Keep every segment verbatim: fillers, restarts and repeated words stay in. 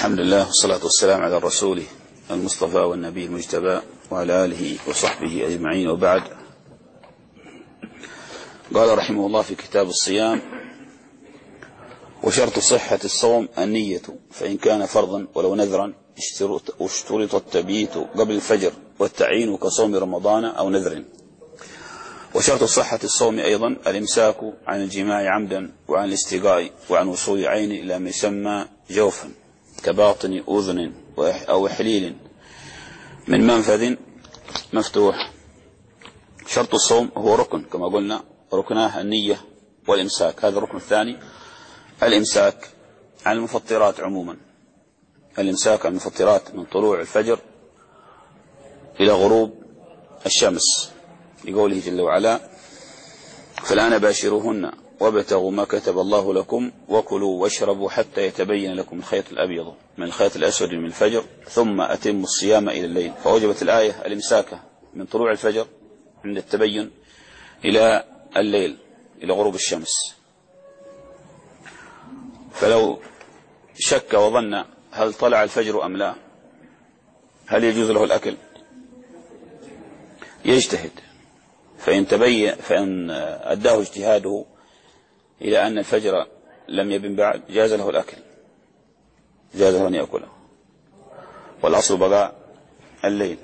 الحمد لله والصلاة والسلام على الرسول المصطفى والنبي المجتبى وعلى آله وصحبه أجمعين، وبعد. قال رحمه الله في كتاب الصيام: وشرط صحة الصوم النية، فإن كان فرضا ولو نذرا اشترط التبييت قبل الفجر والتعيين كصوم رمضان أو نذر. وشرط صحة الصوم أيضا الإمساك عن الجماع عمدا وعن الاستقاء وعن وصول عين إلى ما يسمى جوفا كباطن أذن أو حليل من منفذ مفتوح. شرط الصوم هو ركن كما قلنا، ركناه النية والإمساك. هذا الركن الثاني، الإمساك عن المفطرات عموما، الإمساك عن المفطرات من طلوع الفجر إلى غروب الشمس، لقوله جل وعلا: فالآن باشروهن وابتغوا ما كتب الله لكم وكلوا واشربوا حتى يتبين لكم الخيط الأبيض من الخيط الأسود من الفجر ثم أتموا الصيام إلى الليل. فوجبت الآية الإمساك من طلوع الفجر عند التبين إلى الليل إلى غروب الشمس. فلو شك وظن هل طلع الفجر أم لا، هل يجوز له الأكل؟ يجتهد، فإن تبين فإن أداه اجتهاده إلى أن الفجر لم يبن بعد جاز له الأكل، جاز له أن يأكله، والأصل بقاء الليل.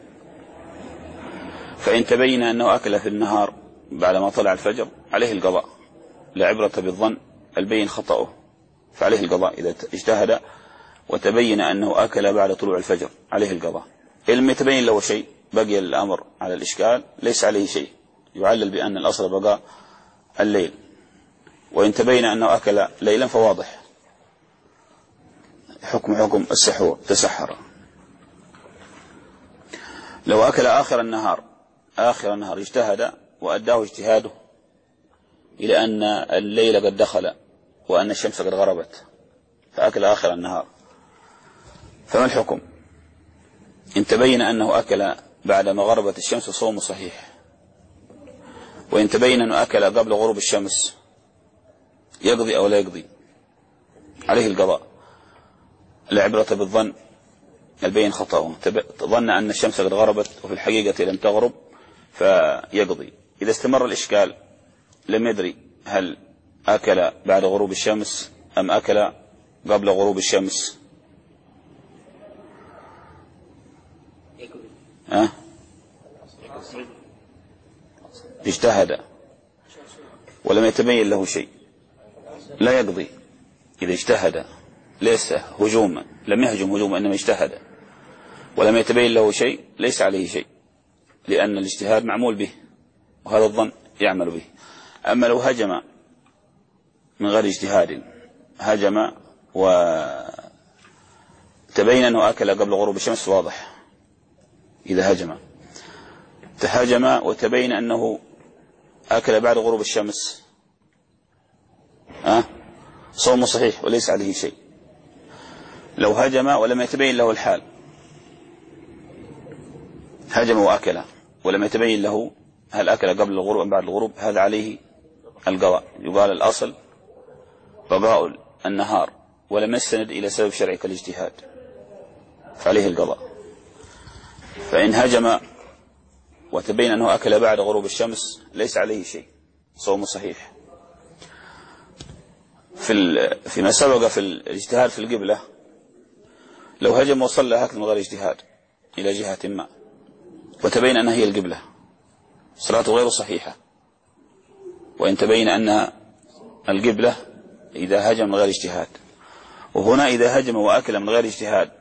فإن تبين أنه أكل في النهار بعدما طلع الفجر عليه القضاء، لا عبرة بالظن البين خطأه، فعليه القضاء. إذا اجتهد وتبين أنه أكل بعد طلوع الفجر عليه القضاء. إن لم يتبين له شيء بقي الأمر على الإشكال، ليس عليه شيء، يعلل بأن الأصل بقاء الليل. وإن تبين أنه أكل ليلا فواضح حكم حكم السحور، تسحر. لو أكل آخر النهار آخر النهار اجتهد وأداه اجتهاده إلى أن الليل قد دخل وأن الشمس قد غربت فأكل آخر النهار، فما الحكم؟ إن تبين أنه أكل بعدما غربت الشمس صوم صحيح، وإن تبين أنه أكل قبل غروب الشمس يقضي أو لا يقضي؟ عليه القضاء، لا عبرة بالظن البين خطأه. ظن أن الشمس قد غربت وفي الحقيقة لم تغرب فيقضي. إذا استمر الإشكال لم يدري هل أكل بعد غروب الشمس أم أكل قبل غروب الشمس، أه؟ اجتهد ولم يتبين له شيء لا يقضي. إذا اجتهد ليس هجوما، لم يهجم هجوما، إنما اجتهد ولم يتبين له شيء ليس عليه شيء، لأن الاجتهاد معمول به وهذا الظن يعمل به. أما لو هجم من غير اجتهاد، هجم وتبين أنه أكل قبل غروب الشمس، واضح. إذا هجم تهجم وتبين أنه أكل بعد غروب الشمس، أه؟ صوم صحيح وليس عليه شيء. لو هجم ولم يتبين له الحال، هجم وأكل ولم يتبين له هل أكل قبل الغروب أم بعد الغروب، هذا عليه القضاء. يقال الأصل بقاء النهار ولم يستند إلى سبب شرعي كالاجتهاد، فعليه القضاء. فإن هجم وتبين أنه أكل بعد غروب الشمس ليس عليه شيء، صوم صحيح. في فيما سبق في الاجتهاد في القبلة، لو هجم وصلى هكذا من غير اجتهاد إلى جهة ما وتبين أنها هي القبلة، صلاته غير صحيحة. وإن تبين أنها القبلة إذا هجم من غير اجتهاد. وهنا إذا هجم وأكل من غير اجتهاد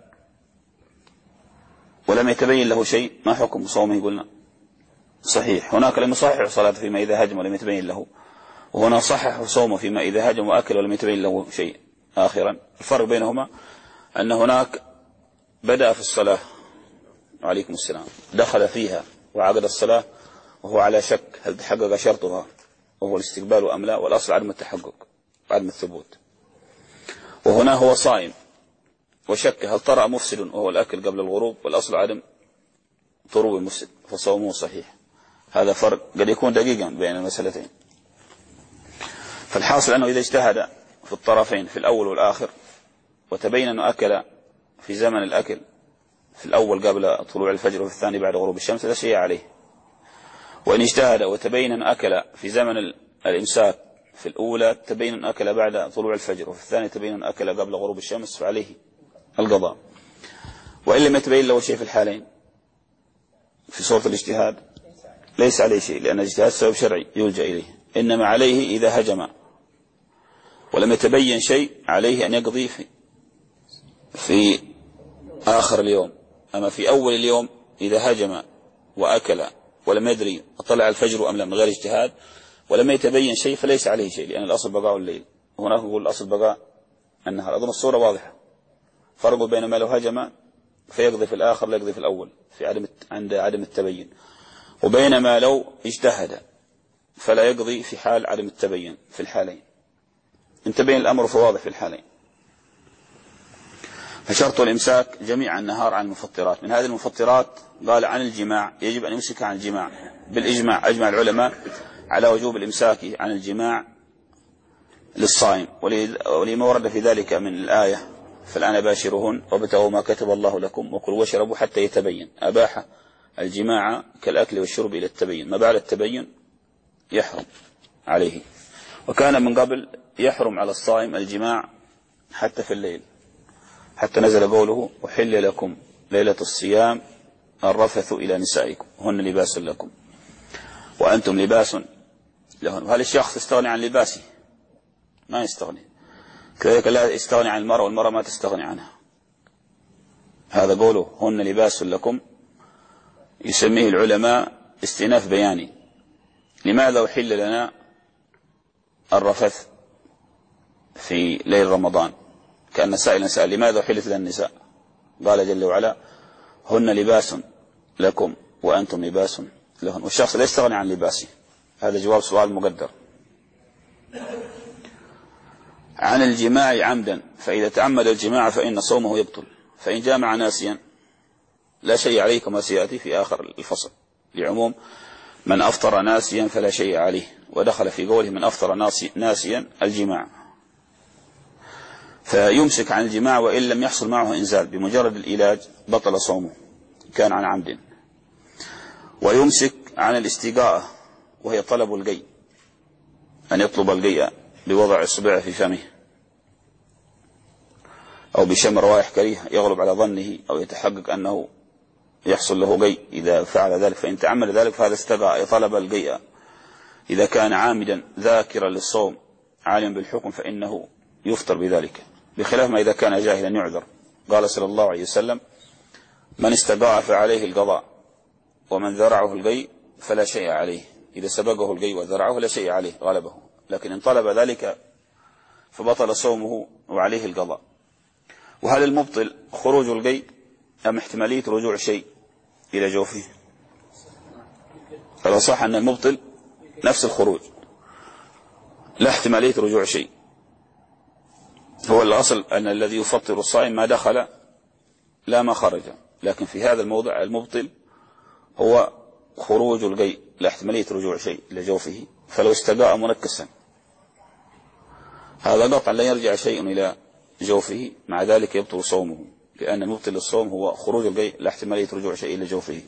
ولم يتبين له شيء، ما حكم صومه؟ قلنا صحيح. هناك لم يصحح صلاته فيما إذا هجم ولم يتبين له، وهنا صحح صومه فيما إذا هجم وأكل ولم يتبين له شيء. آخرا الفرق بينهما أن هناك بدأ في الصلاة عليكم السلام، دخل فيها وعقد الصلاة وهو على شك هل تحقق شرطها وهو الاستقبال أم لا، والأصل عدم التحقق عدم الثبوت. وهنا هو صائم وشك هل طرأ مفسد وهو الأكل قبل الغروب، والأصل عدم طروء المفسد فصومه صحيح. هذا فرق قد يكون دقيقا بين المسألتين. فالحاصل أنه إذا اجتهد في الطرفين في الأول والآخر وتبين أنه أكل في زمن الأكل في الأول قبل طلوع الفجر وفي الثاني بعد غروب الشمس لا شيء عليه. وإن اجتهد وتبين أن أكل في زمن الإمساك في الأولى تبين أن أكل بعد طلوع الفجر وفي الثاني تبين أن أكل قبل غروب الشمس فعليه القضاء. وإن لم يتبين له شيء في الحالين في صورة الاجتهاد ليس عليه شيء، لأن الاجتهاد سبب شرعي يلجأ إليه، إنما عليه إذا هجم ولم يتبين شيء عليه أن يقضي في, في آخر اليوم. أما في أول اليوم إذا هجم وأكل ولم يدري أطلع الفجر أم لا من غير اجتهاد ولم يتبين شيء فليس عليه شيء، لأن الأصل بقاء الليل، هناك يقول الأصل بقاء النهار. أظن الصورة واضحة. فرق بين ما لو هجم فيقضي في الآخر لا يقضي في الأول في عدم عند عدم التبين، وبينما لو اجتهد فلا يقضي في حال عدم التبين في الحالين. ان تبين الأمر فواضح في الحالين. فشرط الإمساك جميع النهار عن المفطرات. من هذه المفطرات قال عن الجماع يجب أن يمسك عن الجماع بالإجماع. أجمع العلماء على وجوب الإمساك عن الجماع للصائم، ولما ورد في ذلك من الآية فالآن باشرهن وابتغوا ما كتب الله لكم وكلوا واشربوا حتى يتبين. أباح الجماع كالأكل والشرب إلى التبين، ما بعد التبين يحرم عليه. وكان من قبل يحرم على الصائم الجماع حتى في الليل، حتى نزل قوله وحل لكم ليلة الصيام الرفث إلى نسائكم هن لباس لكم وأنتم لباس لهن. وهل الشخص يستغني عن لباسه؟ ما يستغني. كذلك لا يستغني عن المرأة والمرأة ما تستغني عنها. هذا قوله هن لباس لكم يسميه العلماء استئناف بياني. لماذا أحل لنا الرفث في ليل رمضان؟ كأن سائلا سأل لماذا أحلت لنا النساء؟ قال جل وعلا هن لباس لكم وأنتم لباس لهن. والشخص لا يستغني عن لباسه. هذا جواب سؤال مقدر. عن الجماع عمدا، فإذا تعمد الجماع فإن صومه يبطل. فإن جامع ناسيا لا شيء عليه كما سيأتي في آخر الفصل، لعموم من أفطر ناسيا فلا شيء عليه، ودخل في قوله من أفطر ناسيا الجماع. فيمسك عن الجماع وإن لم يحصل معه إنزال، بمجرد العلاج بطل صومه كان عن عمد. ويمسك عن الاستقاءة وهي طلب القي، أن يطلب القي بوضع إصبعه في فمه أو بشم روائح كريهة يغلب على ظنه أو يتحقق أنه يحصل له قي. إذا فعل ذلك فإن تعمد ذلك فهذا استقاء طلب القي. إذا كان عامدا ذاكرا للصوم عالما بالحكم فإنه يفطر بذلك، بخلاف ما إذا كان جاهلا يعذر. قال صلى الله عليه وسلم من استقاء فعليه القضاء ومن ذرعه القي فلا شيء عليه. إذا سبقه القي وذرعه لا شيء عليه غلبه، لكن إن طلب ذلك فبطل صومه وعليه القضاء. وهل المبطل خروج القي أم احتمالية رجوع شيء إلى جوفه؟ فالأصح أن المبطل نفس الخروج لا احتمالية رجوع شيء. هو الأصل أن الذي يفطر الصائم ما دخل لا ما خرج، لكن في هذا الموضع المبطل هو خروج القي لا احتمالية رجوع شيء إلى جوفه. فلو استقاء منكسا هذا قطعا لا يرجع شيء إلى جوفه، مع ذلك يبطل صومه، لأن المبطل للصوم هو خروج القي لا احتمالية رجوع شيء إلى جوفه.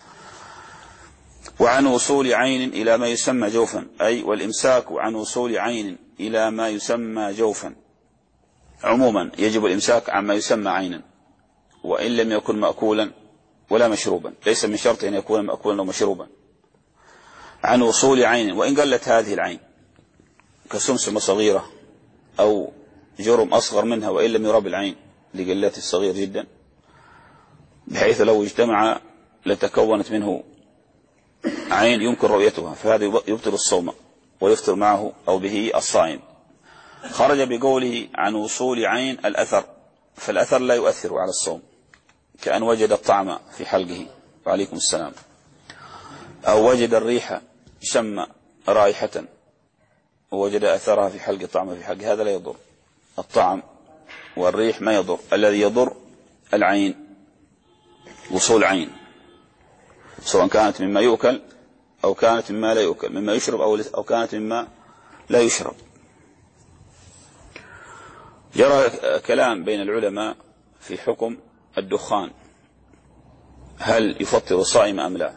وعن وصول عين إلى ما يسمى جوفا، أي والإمساك عن وصول عين إلى ما يسمى جوفا. عموما يجب الإمساك عما يسمى عينا وإن لم يكن مأكولا ولا مشروبا، ليس من شرط أن يكون مأكولا أو مشروبا. عن وصول عين وإن قلت هذه العين كسمسمة صغيرة أو جرم أصغر منها وإن لم يرى بالعين لقلته الصغير جدا، بحيث لو اجتمع لتكونت منه عين يمكن رؤيتها، فهذا يبطل الصوم ويفطر معه أو به الصائم. خرج بقوله عن وصول عين الأثر، فالأثر لا يؤثر على الصوم، كأن وجد الطعم في حلقه وعليكم السلام، أو وجد الريح شم رائحة ووجد أثرها في حلق طعم في حلقه، هذا لا يضر. الطعم والريح ما يضر، الذي يضر العين، وصول عين، سواء كانت مما يؤكل أو كانت مما لا يؤكل، مما يشرب أو كانت مما لا يشرب. جرى كلام بين العلماء في حكم الدخان، هل يفطر الصائم أم لا؟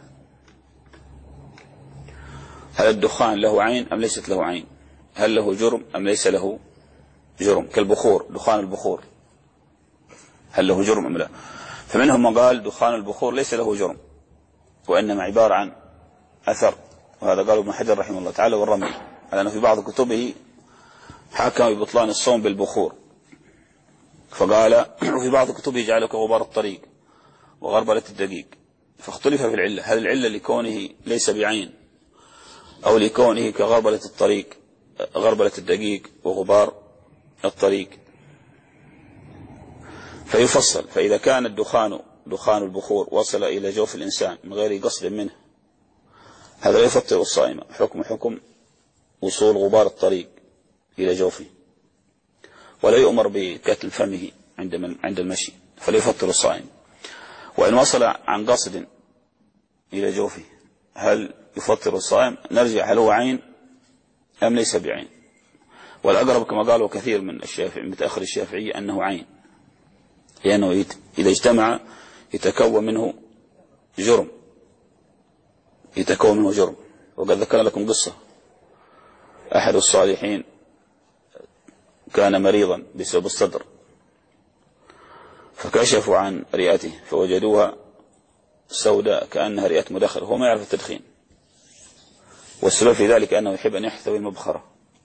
هل الدخان له عين أم ليست له عين؟ هل له جرم أم ليس له جرم؟ كالبخور، دخان البخور هل له جرم أم لا؟ فمنهم من قال دخان البخور ليس له جرم وإنما عبارة عن أثر، وهذا قال ابن حجر رحمه الله تعالى والرمل، على أنه في بعض كتبه حكم ببطلان الصوم بالبخور، فقال وفي بعض كتبه جعله كغبار الطريق وغربلة الدقيق، فاختلف في العلة، هل العلة لكونه ليس بعين أو لكونه كغربلة الطريق غربلة الدقيق وغبار الطريق؟ فيفصل، فإذا كان الدخان دخان البخور وصل إلى جوف الإنسان من غير قصد منه هذا لا يفطر الصائم، حكم حكم وصول غبار الطريق إلى جوفه، ولا يؤمر بكتل فمه عند من عند المشي فلا يفطر الصائم. وإن وصل عن قصد إلى جوفه هل يفطر الصائم؟ نرجع هل هو عين أم ليس بعين؟ والأقرب كما قالوا كثير من الشافعي متأخر الشافعية أنه عين، لأنه إذا اجتمع يتكون منه جرم يتكون منه جرم وقد ذكر لكم قصة، أحد الصالحين كان مريضا بسبب الصدر فكشفوا عن رئته فوجدوها سوداء كأنها رئة مدخن، هو ما يعرف التدخين، والسبب في ذلك أنه يحب أن يحتوي المبخرة،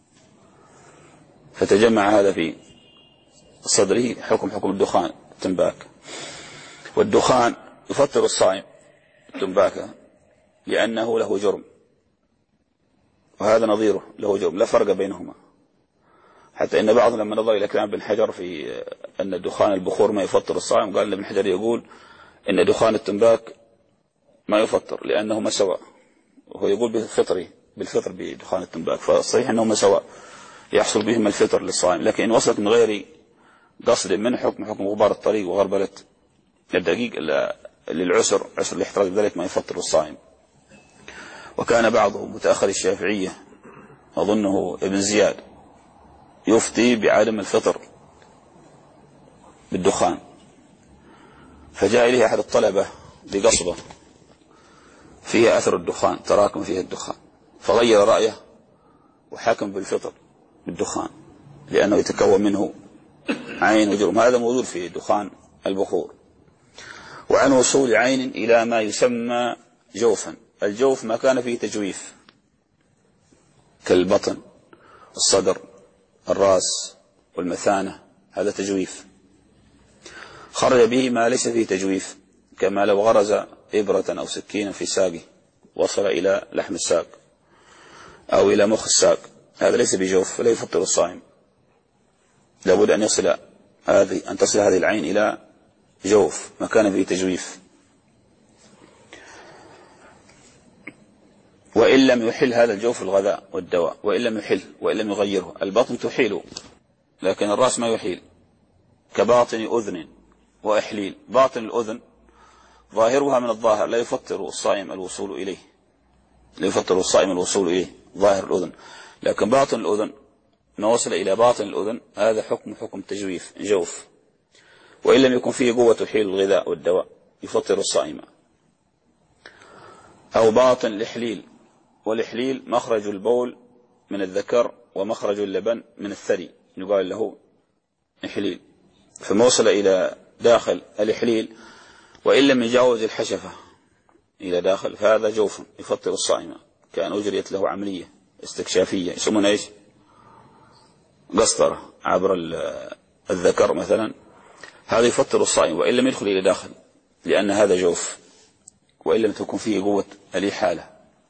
فتجمع هذا في صدره حكم حكم الدخان التنباك. والدخان يفطر الصائم التنباك لأنه له جرم، وهذا نظيره له جرم لا فرق بينهما، حتى إن بعضهم لما نظر إلى كلام ابن حجر في أن دخان البخور ما يفطر الصائم قال ابن حجر يقول إن دخان التنباك ما يفطر لأنهما سواء، وهو يقول بالفطر بالفطر بدخان التنباك، فالصحيح أنهما سواء يحصل بهما الفطر للصائم، لكن إن وصلت من غير قصد من حكم حكم غبار الطريق وغربلة الدقيق للعسر عسر الاحتراز بذلك ما يفطر الصائم. وكان بعضهم متأخر الشافعية أظنه ابن زياد يفتي بعدم الفطر بالدخان، فجاء إليه أحد الطلبة بقصبة فيها أثر الدخان تراكم فيها الدخان، فغير رأيه وحكم بالفطر بالدخان لأنه يتكون منه عين وجرم، هذا موجود في دخان البخور. وعن وصول عين إلى ما يسمى جوفا، الجوف ما كان فيه تجويف كالبطن الصدر الرأس والمثانة، هذا تجويف. خرج به ما ليس فيه تجويف، كما لو غرز إبرة أو سكينا في ساقه وصل إلى لحم الساق أو إلى مخ الساق، هذا ليس بجوف فلا يفطر الصائم، لابد أن يصل هذه أن تصل هذه العين إلى جوف ما كان فيه تجويف. وإن لم يحل هذا الجوف الغذاء والدواء، وإن لم يحل وإن لم يغيره، البطن تحيل لكن الرأس ما يحيل، كباطن أذن وإحليل، باطن الأذن ظاهرها من الظاهر لا يفطر الصائم الوصول إليه لا يفطر الصائم الوصول إليه ظاهر الأذن، لكن باطن الأذن ما وصل إلى باطن الأذن هذا حكم حكم تجويف جوف، وإن لم يكن فيه قوة تحيل الغذاء والدواء يفطر الصائم. أو باطن الإحليل، والإحليل مخرج البول من الذكر ومخرج اللبن من الثدي يقال له إحليل، فما وصل إلى داخل الإحليل وإن لم يجاوز الحشفة إلى داخل فهذا جوف يفطر الصائم، كان أجريت له عملية استكشافية يسمونها إيش قسطرة عبر الذكر مثلا، هذا يفطر الصائم وإن لم يدخل إلى داخل لأن هذا جوف وإن لم تكن فيه قوة الإحالة.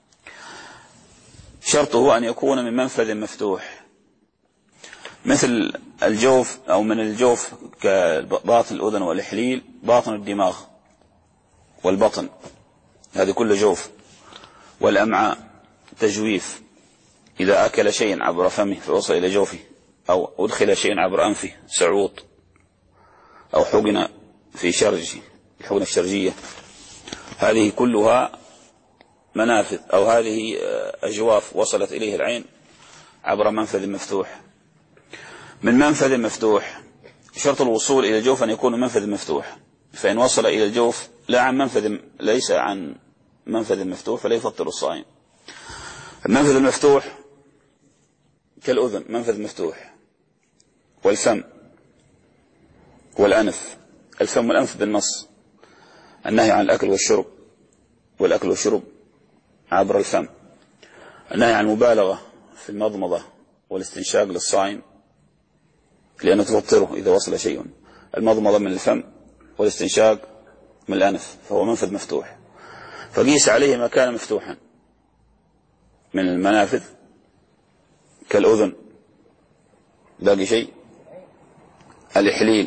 شرطه أن يكون من منفذ مفتوح مثل الجوف أو من الجوف كباطن الأذن والإحليل باطن الدماغ والبطن هذه كله جوف، والأمعاء تجويف إذا أكل شيء عبر فمه فوصل إلى جوفه، أو أدخل شيء عبر أنفه سعوط، أو حقن في شرجه الحقنة الشرجية، هذه كلها منافذ أو هذه أجواف وصلت إليه العين عبر منفذ مفتوح. من منفذ مفتوح شرط الوصول إلى الجوف أن يكون منفذ مفتوح، فإن وصل إلى الجوف لا عن منفذ ليس عن منفذ مفتوح فلا يفطر الصائم. المنفذ المفتوح كالأذن منفذ مفتوح، والفم والأنف. الفم والأنف بالنص، النهي عن الأكل والشرب، والأكل والشرب عبر الفم. النهي عن المبالغة في المضمضة والاستنشاق للصائم لأنه تفطره إذا وصل شيء. المضمضة من الفم والاستنشاق من الأنف، فهو منفذ مفتوح، فقيس عليه ما كان مفتوحا من المنافذ كالأذن. باقي شيء الإحليل،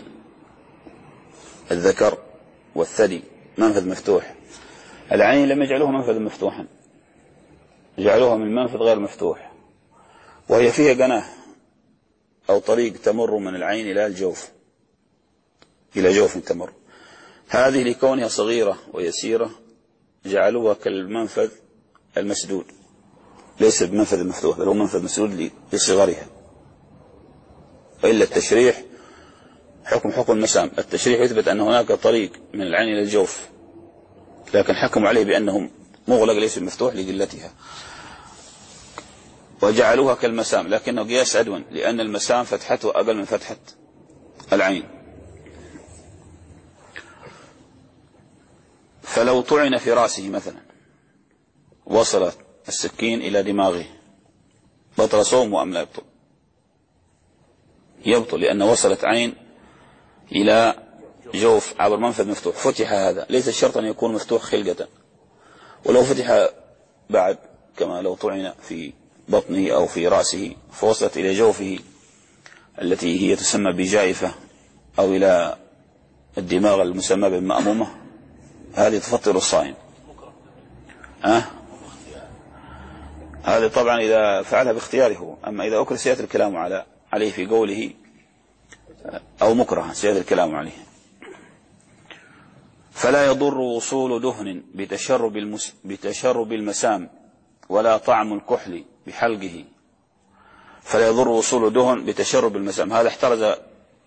الذكر والثدي منفذ مفتوح. العين لم يجعلوه منفذ مفتوحا، جعلوها من منفذ غير مفتوح، وهي فيها جناح أو طريق تمر من العين إلى الجوف، إلى جوف تمر. هذه لكونها صغيرة ويسيرة جعلوها كالمنفذ المسدود، ليس بمنفذ مفتوح بل هو منفذ مسدود لصغرها. وإلا التشريح حكم حكم المسام، التشريح يثبت أن هناك طريق من العين إلى الجوف، لكن حكموا عليه بأنه مغلق ليس مفتوح لقلتها، وجعلوها كالمسام، لكنه قياس أدون لأن المسام فتحته أقل من فتحة العين. فلو طعن في رأسه مثلا وصلت السكين إلى دماغه بطل صومه أم لا يبطل؟ يبطل، لأن وصلت عين إلى جوف عبر منفذ مفتوح. فتح هذا، ليس الشرط أن يكون مفتوح خلقة، ولو فتح بعد كما لو طعن في بطنه أو في رأسه فوصلت إلى جوفه التي هي تسمى بجائفة أو إلى الدماغ المسمى بالمأمومة، هذه تفطر الصائم. أه؟ هذا طبعا إذا فعلها باختياره، أما إذا أكره سيأتي الكلام على عليه في قوله أو مكره سيأتي الكلام عليه. فلا يضر وصول دهن بتشرب, المس... بتشرب المسام ولا طعم الكحل بحلقه. فلا يضر وصول دهن بتشرب المسام، هذا احترز أو,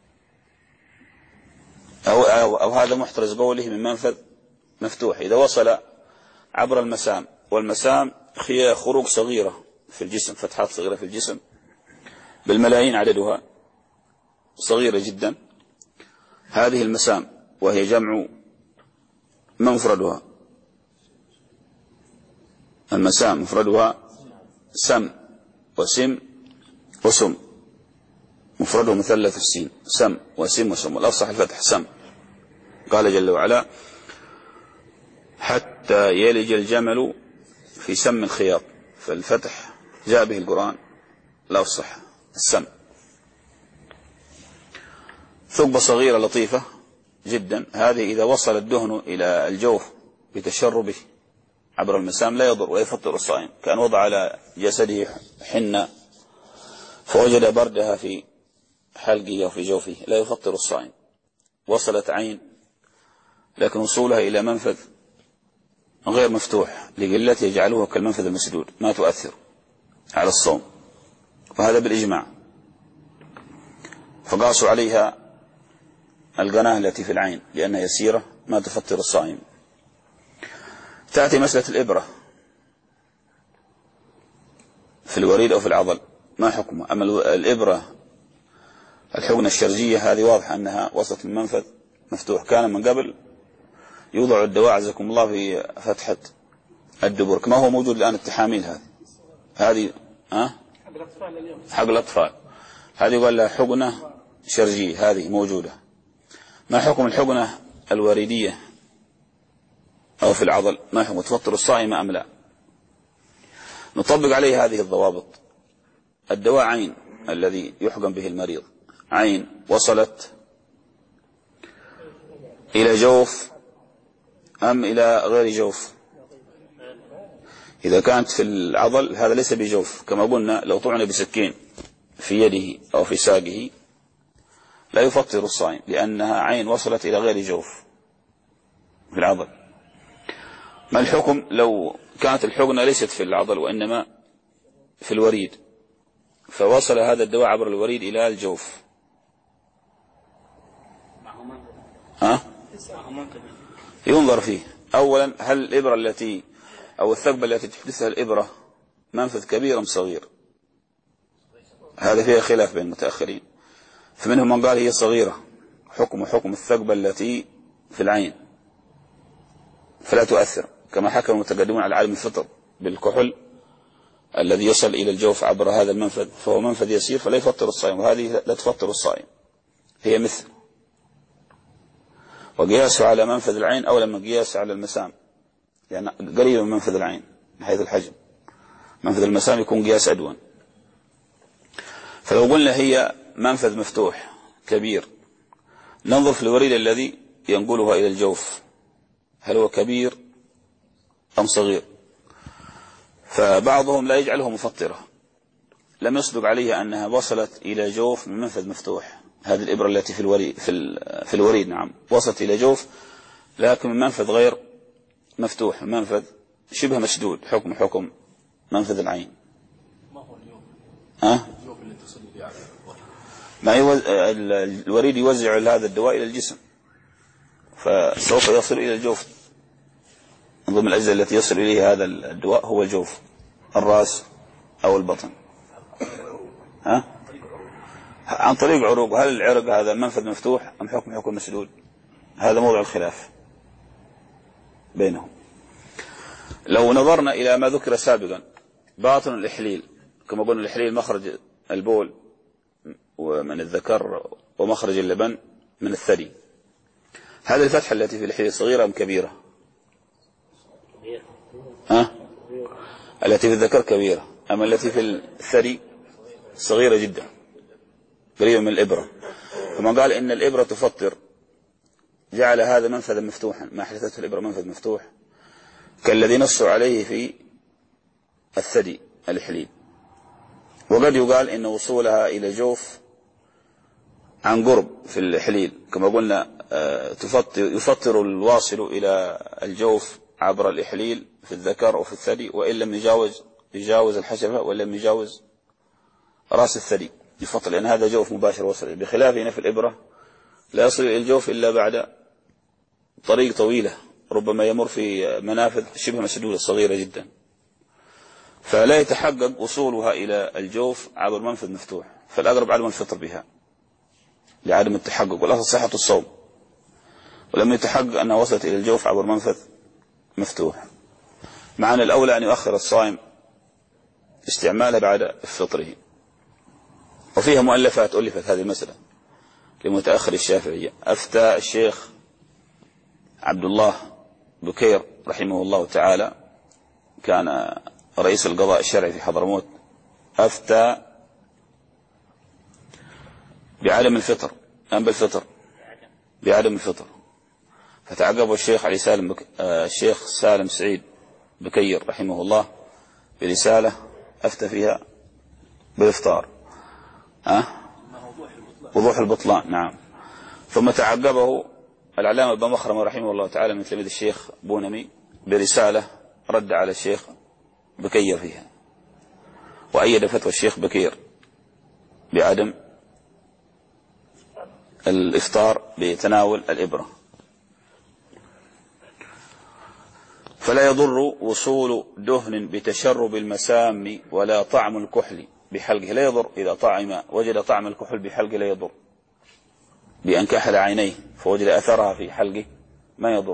أو, أو هذا محترز قوله من منفذ مفتوح. إذا وصل عبر المسام، والمسام هي خروج صغيرة في الجسم، فتحات صغيرة في الجسم بالملايين عددها، صغيرة جدا. هذه المسام وهي جمع مفردها، المسام مفردها سم وسم وسم، مفرده مثلث السين، سم وسم وسم، والأفصح الفتح سم. قال جل وعلا حتى يلج الجمل في سم الخياط، فالفتح جاء به القرآن الأفصح السم. ثقبة صغيرة لطيفة جدا، هذه إذا وصل الدهن إلى الجوف بتشربه عبر المسام لا يضر ولا يفطر الصائم. كان وضع على جسده حنة فوجد بردها في حلقه أو في جوفه لا يفطر الصائم. وصلت عين لكن وصولها إلى منفذ غير مفتوح لقلته يجعلوها كالمنفذ المسدود، ما تؤثر على الصوم، وهذا بالإجماع. فقاسوا عليها القناة التي في العين لأنها يسيرة ما تفطر الصائم. تأتي مسألة الإبرة في الوريد أو في العضل، ما حكمها؟ أما الإبرة الحقنة الشرجية هذه واضح أنها وصلت من منفذ مفتوح، كان من قبل يوضع الدواء عزكم الله في فتحة الدبر كما هو موجود الآن التحاميل. هذه هذه أه؟ حق الأطفال، هذه يقول لها حقنة شرجية، هذه موجودة. ما حكم الحقنة الوريدية أو في العضل؟ ما حكم؟ تفطر الصائم أم لا؟ نطبق عليه هذه الضوابط. الدواء عين الذي يحقن به المريض، عين وصلت إلى جوف أم إلى غير جوف؟ إذا كانت في العضل هذا ليس بجوف، كما قلنا لو طعن بسكين في يده أو في ساقه لا يفطر الصائم لأنها عين وصلت إلى غير جوف في العضل. ما الحكم لو كانت الحقنة ليست في العضل وإنما في الوريد، فوصل هذا الدواء عبر الوريد إلى الجوف؟ ها؟ ينظر فيه أولا، هل الإبرة التي أو الثقبة التي تحدثها الإبرة منفذ كبير أم صغير؟ هذا فيها خلاف بين المتأخرين، فمنهم من قال هي صغيرة، حكم حكم الثقبة التي في العين فلا تؤثر، كما حكم المتقدمون على عالم الفطر بالكحل الذي يصل إلى الجوف عبر هذا المنفذ، فهو منفذ يسير فلا يفطر الصائم، وهذه لا تفطر الصائم، هي مثل. وقياسه على منفذ العين أولى من قياس على المسام، يعني قريب من منفذ العين من حيث الحجم، منفذ المسام يكون قياس أدون. فلو قلنا هي منفذ مفتوح كبير، ننظر في الوريد الذي ينقلها إلى الجوف، هل هو كبير أم صغير؟ فبعضهم لا يجعله مفطرة، لم يصدق عليها أنها وصلت إلى جوف من منفذ مفتوح. هذه الإبرة التي في الوريد, في, في الوريد نعم وصلت إلى جوف، لكن من منفذ غير مفتوح، من منفذ شبه مسدود، حكم حكم منفذ العين. ما هو اليوم؟ ها؟ اليوم اللي تصل به على ما يوز... الوريد يوزع هذا الدواء إلى الجسم، فسوف يصل إلى الجوف. من ضمن الأجزاء التي يصل إليه هذا الدواء هو الجوف، الرأس أو البطن. ها؟ عن طريق عروق. هل العرق هذا منفذ مفتوح أم حكم حكم مسدود؟ هذا موضع الخلاف بينهم. لو نظرنا إلى ما ذكر سابقا، باطن الإحليل كما قلنا الإحليل مخرج البول ومن الذكر ومخرج اللبن من الثدي، هذه الفتحة التي في الإحليل صغيرة أم كبيرة؟ ها؟ التي في الذكر كبيرة، أما التي في الثدي صغيرة جدا قريبة من الإبرة. فما قال إن الإبرة تفطر، جعل هذا منفذا مفتوحا، ما حدثته الإبرة منفذ مفتوح كالذي نصوا عليه في الثدي الإحليل. وقد يقال إن وصولها إلى جوف عن قرب في الإحليل، كما قلنا تفطر يفطر الواصل إلى الجوف عبر الإحليل في الذكر أو في الثدي، وإن لم يجاوز يجاوز الحشفة وإن لم يجاوز رأس الثدي يفطر، لأن هذا جوف مباشر وصل، بخلاف هنا في الإبرة لا يصل إلى الجوف إلا بعد طريق طويلة، ربما يمر في منافذ شبه مسدودة صغيرة جدا، فلا يتحقق وصولها إلى الجوف عبر منفذ مفتوح، فالأقرب عدم الفطر بها لعدم التحقق، والأصل صحة الصوم، ولم يتحقق أنها وصلت إلى الجوف عبر منفذ مفتوح. معنى الأولى أن يؤخر الصائم استعمالها بعد فطره. وفيها مؤلفات ألفت هذه المسألة لمتأخر الشافعية. أفتى الشيخ عبد الله بكير رحمه الله تعالى، كان رئيس القضاء الشرعي في حضرموت، أفتى بعدم الفطر أم بالفطر؟ بعدم الفطر. فتعقبه الشيخ علي سالم بك... الشيخ سالم سعيد بكير رحمه الله برسالة أفتى فيها بالإفطار، أه؟ وضوح البطلان. نعم. ثم تعقبه العلامة ابن مخرم رحمه الله تعالى من تلميذ الشيخ بونمي برسالة رد على الشيخ بكير فيها، وأيد فتوى الشيخ بكير بعدم الإفطار بتناول الإبرة. فلا يضر وصول دهن بتشرب المسام ولا طعم الكحل بحلقه، لا يضر إذا طعم وجد طعم الكحل بحلقه، لا يضر بأن كحل عينيه فوجد أثرها في حلقه ما يضر.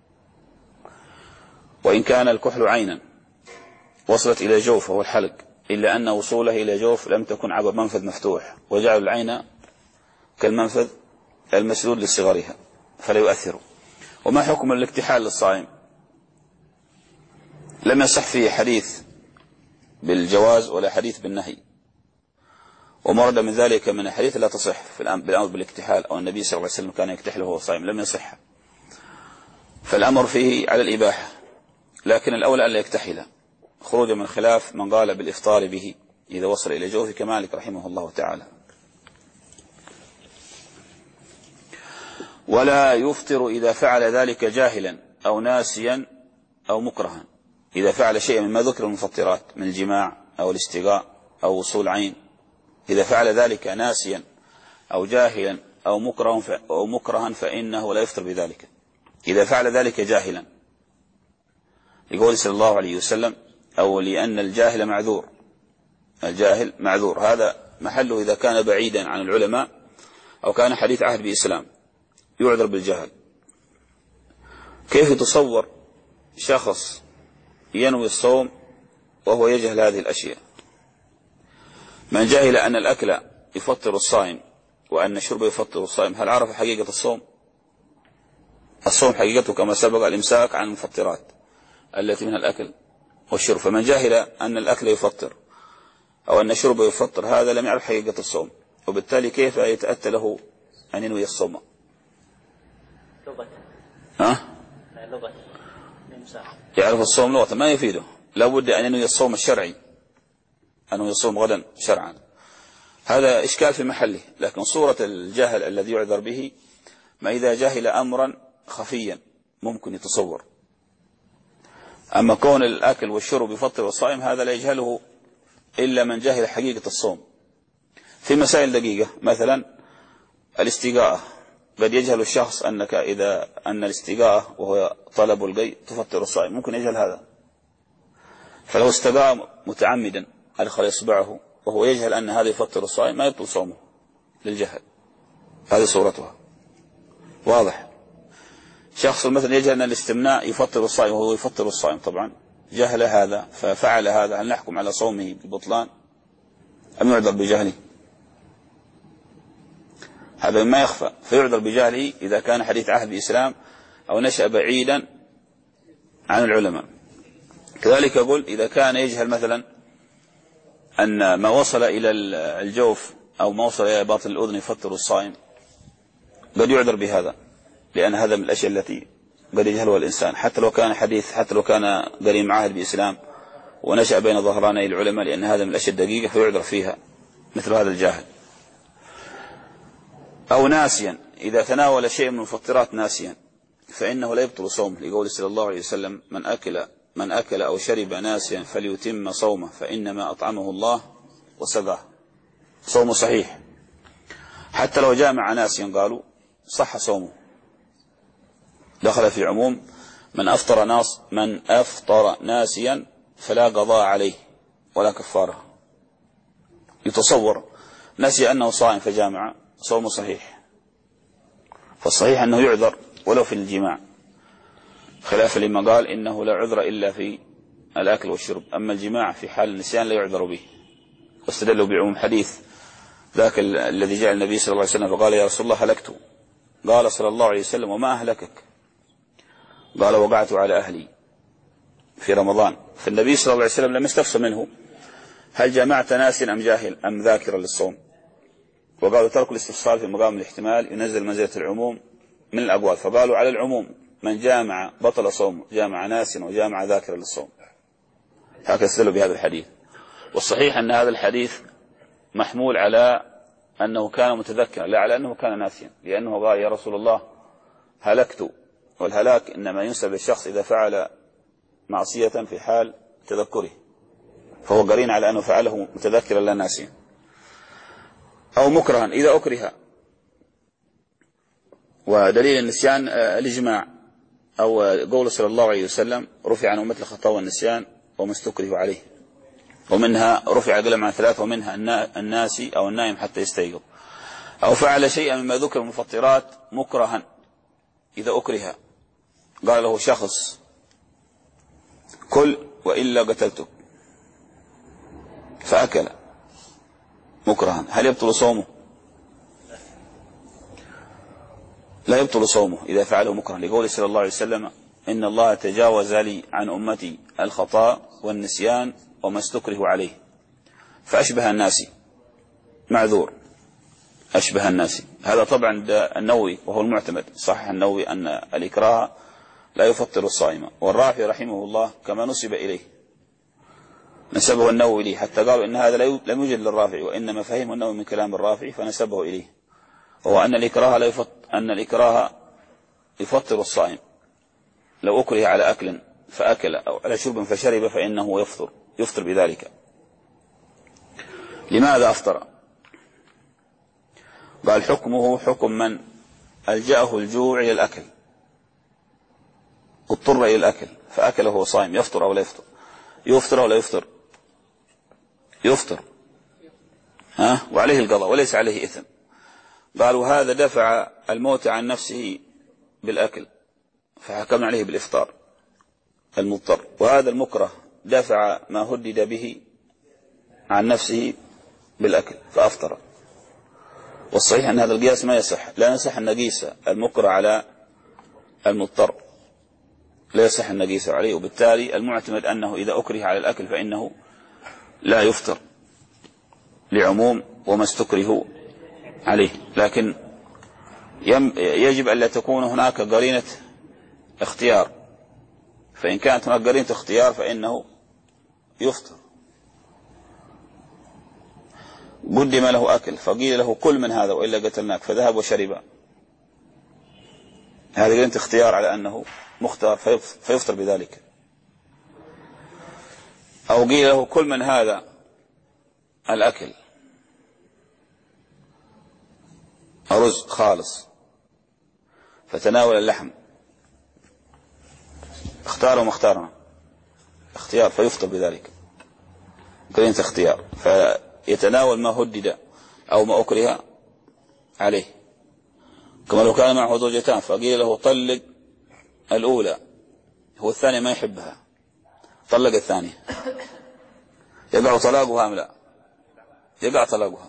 وإن كان الكحل عينا وصلت إلى جوف وهو الحلق، إلا أن وصوله إلى جوف لم تكن عبر منفذ مفتوح، وجعل العين كالمنفذ المسدود لصغرها فلا يؤثر. وما حكم الاكتحال للصائم؟ لم يصح فيه حديث بالجواز ولا حديث بالنهي، ومرد من ذلك من الحديث لا تصح في الأمر بالاكتحال، أو النبي صلى الله عليه وسلم كان يكتحل وهو صائم، لم يصح، فالأمر فيه على الإباحة، لكن الأولى أن لا يكتحل خروجا من خلاف من قال بالإفطار به إذا وصل إلى جوف كمالك رحمه الله تعالى. ولا يفطر إذا فعل ذلك جاهلا أو ناسيا أو مكرها، إذا فعل شيئا مما ذكر المفطرات من الجماع أو الاستقاء أو وصول عين، إذا فعل ذلك ناسيا أو جاهلا أو مكرها أو مكرها فإنه لا يفطر بذلك إذا فعل ذلك جاهلا، لقول صلى الله عليه وسلم أو لأن الجاهل معذور. الجاهل معذور، هذا محله إذا كان بعيدا عن العلماء أو كان حديث عهد بإسلام يعذر بالجهل. كيف يتصور شخص ينوي الصوم وهو يجهل هذه الأشياء؟ من جهل أن الأكل يفطر الصائم وأن الشرب يفطر الصائم، هل عرف حقيقة الصوم؟ الصوم حقيقته كما سبق الإمساك عن المفطرات التي من الأكل والشرب، فمن جهل أن الأكل يفطر أو أن الشرب يفطر هذا لم يعرف حقيقة الصوم، وبالتالي كيف يتأتى له أن ينوي الصوم؟ لغة ها؟ لغة الإمساك. يعرف الصوم لغة ما يفيده، لابد أن ينوي الصوم الشرعي، أنه يصوم غدا شرعا. هذا إشكال في محله، لكن صورة الجهل الذي يعذر به ما إذا جهل أمرا خفيا ممكن يتصور. أما كون الأكل والشرب يفطر الصائم هذا لا يجهله إلا من جهل حقيقة الصوم. في مسائل دقيقة، مثلا الاستقاءة، قد يجهل الشخص أنك إذا أن الاستقاءة وهو طلب القي تفطر الصائم، ممكن يجهل هذا، فلو استقاء متعمدا أدخل إصبعه وهو يجهل أن هذا يفطر الصائم ما يبطل صومه للجهل. هذه صورتها واضح. شخص مثلا يجهل أن الاستمناء يفطر الصائم وهو يفطر الصائم، طبعا جهل هذا ففعل هذا، هل نحكم على صومه بالبطلان أم يعذر بجهله؟ هذا ما يخفى، فيعذر بجهله إذا كان حديث عهد بإسلام أو نشأ بعيدا عن العلماء. كذلك أقول إذا كان يجهل مثلا أن ما وصل إلى الجوف أو ما وصل إلى باطن الأذن يفطر الصائم، قد يعذر بهذا، لأن هذا من الأشياء التي قد يجهلها الإنسان، حتى لو كان حديث، حتى لو كان قريب عهد بإسلام ونشأ بين ظهراني العلماء، لأن هذا من الأشياء الدقيقة فيعذر فيها مثل هذا الجاهل. أو ناسيا، إذا تناول شيء من المفطرات ناسيا فإنه لا يبطل صومه، لقول صلى الله عليه وسلم من أكل من أكل أو شرب ناسيا فليتم صومه فإنما أطعمه الله وسقاه، صومه صحيح. حتى لو جامع ناسيا قالوا صح صومه، دخل في عموم من أفطر ناس من أفطر ناسيا فلا قضاء عليه ولا كفارة. يتصور نسي أنه صائم فجامع، صومه صحيح، فالصحيح أنه يعذر ولو في الجماع، خلاف لما قال إنه لا عذر إلا في الأكل والشرب، أما الجماع في حال النسيان لا يعذر به. واستدلوا بعموم حديث ذاك الذي جاء النبي صلى الله عليه وسلم فقال يا رسول الله هلكت، قال صلى الله عليه وسلم وما أهلكك؟ قال وقعت على أهلي في رمضان. فالنبي صلى الله عليه وسلم لم يستفسر منه هل جمعت ناس أم جاهل أم ذاكرا للصوم، وقالوا ترك الاستفسار في مقام الاحتمال ينزل منزلة العموم من الأقوال، فقالوا على العموم من جامع بطل صوم، جامع ناس وجامع ذاكرا للصوم. هكذا استدلوا بهذا الحديث. والصحيح أن هذا الحديث محمول على أنه كان متذكرا لا على أنه كان ناسيا، لأنه قال يا رسول الله هلكت، والهلاك إنما ينسب للشخص إذا فعل معصية في حال تذكره، فهو قرين على أنه فعله متذكرا لا ناسيا. أو مكرها، إذا أكره، ودليل النسيان الإجماع أو قول صلى الله عليه وسلم رفع عن أمة الخطأ والنسيان وما استكره عليه، ومنها رفع قلم عن ثلاثة، ومنها الناسي أو النائم حتى يستيقظ. أو فعل شيئا مما ذكر من المفطرات مكرها، إذا أكره قال له شخص كل وإلا قتلته فأكل مكرها، هل يبطل صومه؟ لا يبطل صومه إذا فعله مكرها، لقول صلى الله عليه وسلم إن الله تجاوز لي عن أمتي الخطأ والنسيان وما استكره عليه، فأشبه الناس معذور، أشبه الناس. هذا طبعا النووي وهو المعتمد، صحح النووي أن الإكراه لا يفطر الصائم، والرافعي رحمه الله كما نسب إليه نسبه النووي إليه، حتى قالوا إن هذا لم يوجد للرافعي، وإنما فهمه النووي من كلام الرافعي فنسبه إليه، وهو أن الإكراه لا يفطر، أن الإكراه يفطر الصائم لو أكره على أكل فأكل أو على شرب فشرب فإنه يفطر يفطر بذلك. لماذا أفطر؟ قال حكمه حكم من ألجأه الجوع إلى الأكل، اضطر إلى الأكل فأكل وهو صائم، يفطر أو لا يفطر؟ يفطر أو لا يفطر؟ يفطر، ها؟ وعليه القضاء وليس عليه إثم. قالوا هذا دفع الموت عن نفسه بالأكل فحكمنا عليه بالإفطار المضطر، وهذا المكره دفع ما هدد به عن نفسه بالأكل فأفطر. والصحيح أن هذا القياس ما يصح، لا يصح أن نقيس المكره على المضطر، لا يصح أن نقيس عليه، وبالتالي المعتمد أنه إذا أكره على الأكل فإنه لا يفطر لعموم وما استكره عليه. لكن يجب أن لا تكون هناك قرينة اختيار، فإن كانت هناك قرينة اختيار فإنه يفطر. قدم له أكل فقيل له كل من هذا وإلا قتلناك فذهب وشرب، هذه قرينة اختيار على أنه مختار فيفطر بذلك. أو قيل له كل من هذا الأكل رزق خالص فتناول اللحم، اختار وما اختارنا اختيار فيفطر بذلك، قرينة اختيار، فيتناول ما هدد أو ما أكره عليه. كما لو كان معه زوجتان فقيل له طلق الأولى، هو الثانية ما يحبها، طلق الثانية، يقع طلاقها أم لا؟ يقع طلاقها.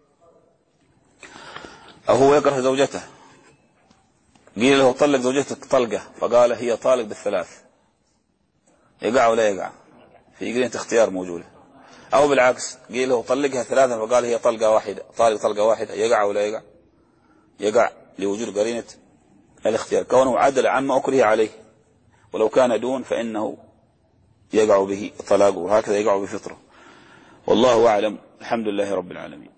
أو هو يكره زوجته قيل له طلق زوجتك طلقة فقال هي طالق بالثلاث، يقع ولا يقع؟ في قرينة اختيار موجودة. أو بالعكس قيل له طلقها ثلاثة فقال هي طلقة واحدة، طالق طلقة واحدة، يقع ولا يقع؟ يقع لوجود قرينة الاختيار، كونه عدل عما أكره عليه، ولو كان دون فإنه يقع به طلاقه، وهكذا يقع بفطره. والله أعلم. الحمد لله رب العالمين.